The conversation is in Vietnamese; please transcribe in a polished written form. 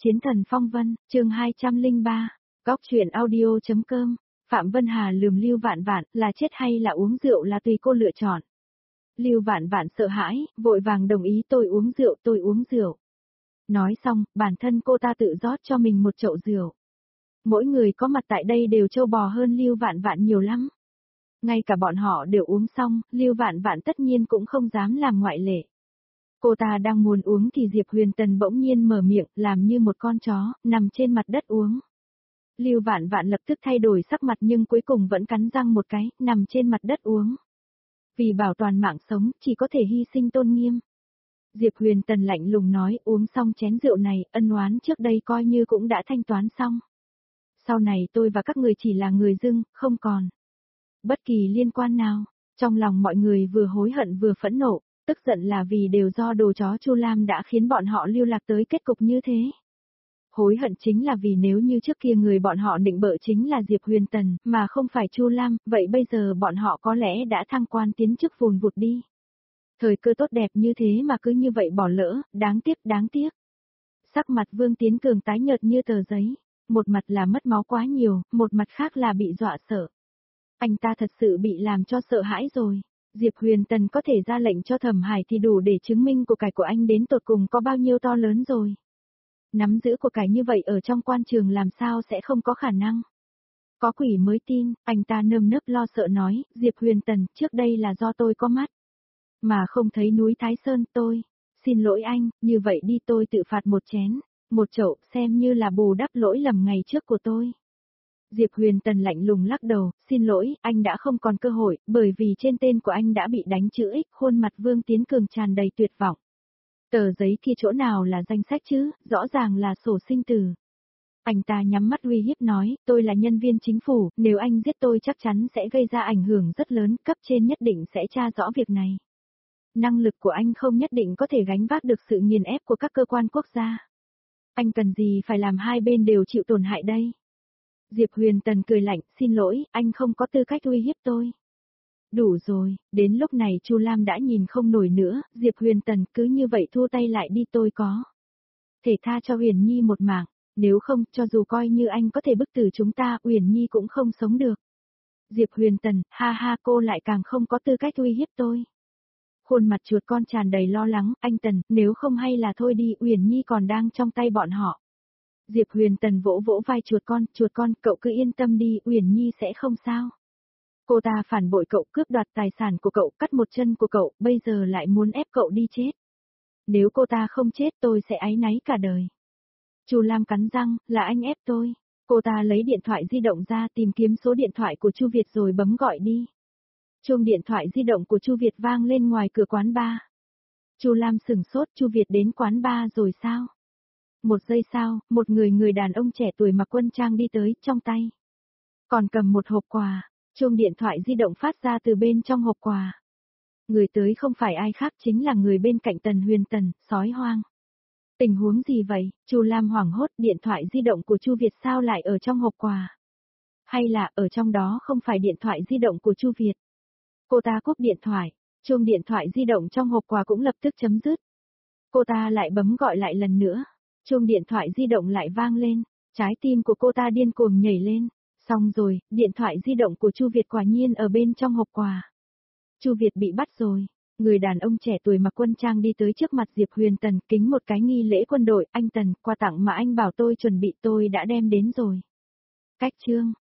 Chiến thần phong vân, chương 203, góc truyện audio.com, Phạm Vân Hà lườm Lưu Vạn Vạn, là chết hay là uống rượu là tùy cô lựa chọn. Lưu Vạn Vạn sợ hãi, vội vàng đồng ý tôi uống rượu. Nói xong, bản thân cô ta tự rót cho mình một chậu rượu. Mỗi người có mặt tại đây đều trâu bò hơn Lưu Vạn Vạn nhiều lắm. Ngay cả bọn họ đều uống xong, Lưu Vạn Vạn tất nhiên cũng không dám làm ngoại lệ. Cô ta đang muốn uống thì Diệp Huyền Tần bỗng nhiên mở miệng, làm như một con chó, nằm trên mặt đất uống. Lưu Vạn Vạn lập tức thay đổi sắc mặt nhưng cuối cùng vẫn cắn răng một cái, nằm trên mặt đất uống. Vì bảo toàn mạng sống, chỉ có thể hy sinh tôn nghiêm. Diệp Huyền Tần lạnh lùng nói, uống xong chén rượu này, ân oán trước đây coi như cũng đã thanh toán xong. Sau này tôi và các người chỉ là người dưng, không còn bất kỳ liên quan nào. Trong lòng mọi người vừa hối hận vừa phẫn nộ, tức giận là vì đều do đồ chó Chu Lam đã khiến bọn họ lưu lạc tới kết cục như thế. Hối hận chính là vì nếu như trước kia người bọn họ định bợ chính là Diệp Huyền Tần, mà không phải Chu Lam, vậy bây giờ bọn họ có lẽ đã thăng quan tiến chức vùn vụt đi. Thời cơ tốt đẹp như thế mà cứ như vậy bỏ lỡ, đáng tiếc. Sắc mặt Vương Tiến Cường tái nhợt như tờ giấy, một mặt là mất máu quá nhiều, một mặt khác là bị dọa sợ. Anh ta thật sự bị làm cho sợ hãi rồi. Diệp Huyền Tần có thể ra lệnh cho Thẩm Hải thì đủ để chứng minh của cải của anh đến tột cùng có bao nhiêu to lớn rồi. Nắm giữ của cải như vậy ở trong quan trường làm sao sẽ không có khả năng. Có quỷ mới tin, anh ta nơm nớp lo sợ nói, Diệp Huyền Tần, trước đây là do tôi có mắt. Mà không thấy núi Thái Sơn, tôi. Xin lỗi anh, như vậy đi tôi tự phạt một chén, một chậu, xem như là bù đắp lỗi lầm ngày trước của tôi. Diệp Huyền Tần lạnh lùng lắc đầu, xin lỗi, anh đã không còn cơ hội, bởi vì trên tên của anh đã bị đánh chữ X, khuôn mặt Vương Tiến Cường tràn đầy tuyệt vọng. Tờ giấy kia chỗ nào là danh sách chứ, rõ ràng là sổ sinh tử. Anh ta nhắm mắt uy hiếp nói, tôi là nhân viên chính phủ, nếu anh giết tôi chắc chắn sẽ gây ra ảnh hưởng rất lớn, cấp trên nhất định sẽ tra rõ việc này. Năng lực của anh không nhất định có thể gánh vác được sự nghiền ép của các cơ quan quốc gia. Anh cần gì phải làm hai bên đều chịu tổn hại đây? Diệp Huyền Tần cười lạnh, xin lỗi, anh không có tư cách uy hiếp tôi. Đủ rồi, đến lúc này Chu Lam đã nhìn không nổi nữa, Diệp Huyền Tần cứ như vậy thua tay lại đi tôi có thể tha cho Huyền Nhi một mạng, nếu không, cho dù coi như anh có thể bức tử chúng ta, Huyền Nhi cũng không sống được. Diệp Huyền Tần, ha ha cô lại càng không có tư cách uy hiếp tôi. Khuôn mặt chuột con tràn đầy lo lắng, anh Tần, nếu không hay là thôi đi, Huyền Nhi còn đang trong tay bọn họ. Diệp Huyền Tần vỗ vỗ vai chuột con, cậu cứ yên tâm đi, Uyển Nhi sẽ không sao. Cô ta phản bội cậu, cướp đoạt tài sản của cậu, cắt một chân của cậu, bây giờ lại muốn ép cậu đi chết. Nếu cô ta không chết tôi sẽ áy náy cả đời. Chu Lam cắn răng, là anh ép tôi. Cô ta lấy điện thoại di động ra tìm kiếm số điện thoại của Chu Việt rồi bấm gọi đi. Chuông điện thoại di động của Chu Việt vang lên ngoài cửa quán bar. Chu Lam sửng sốt, Chu Việt đến quán bar rồi sao? Một giây sau, một người đàn ông trẻ tuổi mặc quân trang đi tới, trong tay còn cầm một hộp quà. Chuông điện thoại di động phát ra từ bên trong hộp quà. Người tới không phải ai khác chính là người bên cạnh Tần Huyền Tần, sói hoang. Tình huống gì vậy? Chu Lam hoảng hốt, điện thoại di động của Chu Việt sao lại ở trong hộp quà? Hay là ở trong đó không phải điện thoại di động của Chu Việt? Cô ta cúp điện thoại, chuông điện thoại di động trong hộp quà cũng lập tức chấm dứt. Cô ta lại bấm gọi lại lần nữa. Chuông điện thoại di động lại vang lên, trái tim của cô ta điên cuồng nhảy lên. Xong rồi, điện thoại di động của Chu Việt quả nhiên ở bên trong hộp quà. Chu Việt bị bắt rồi. Người đàn ông trẻ tuổi mặc quân trang đi tới trước mặt Diệp Huyền Tần, kính một cái nghi lễ quân đội, anh Tần, quà tặng mà anh bảo tôi chuẩn bị tôi đã đem đến rồi. Cách chương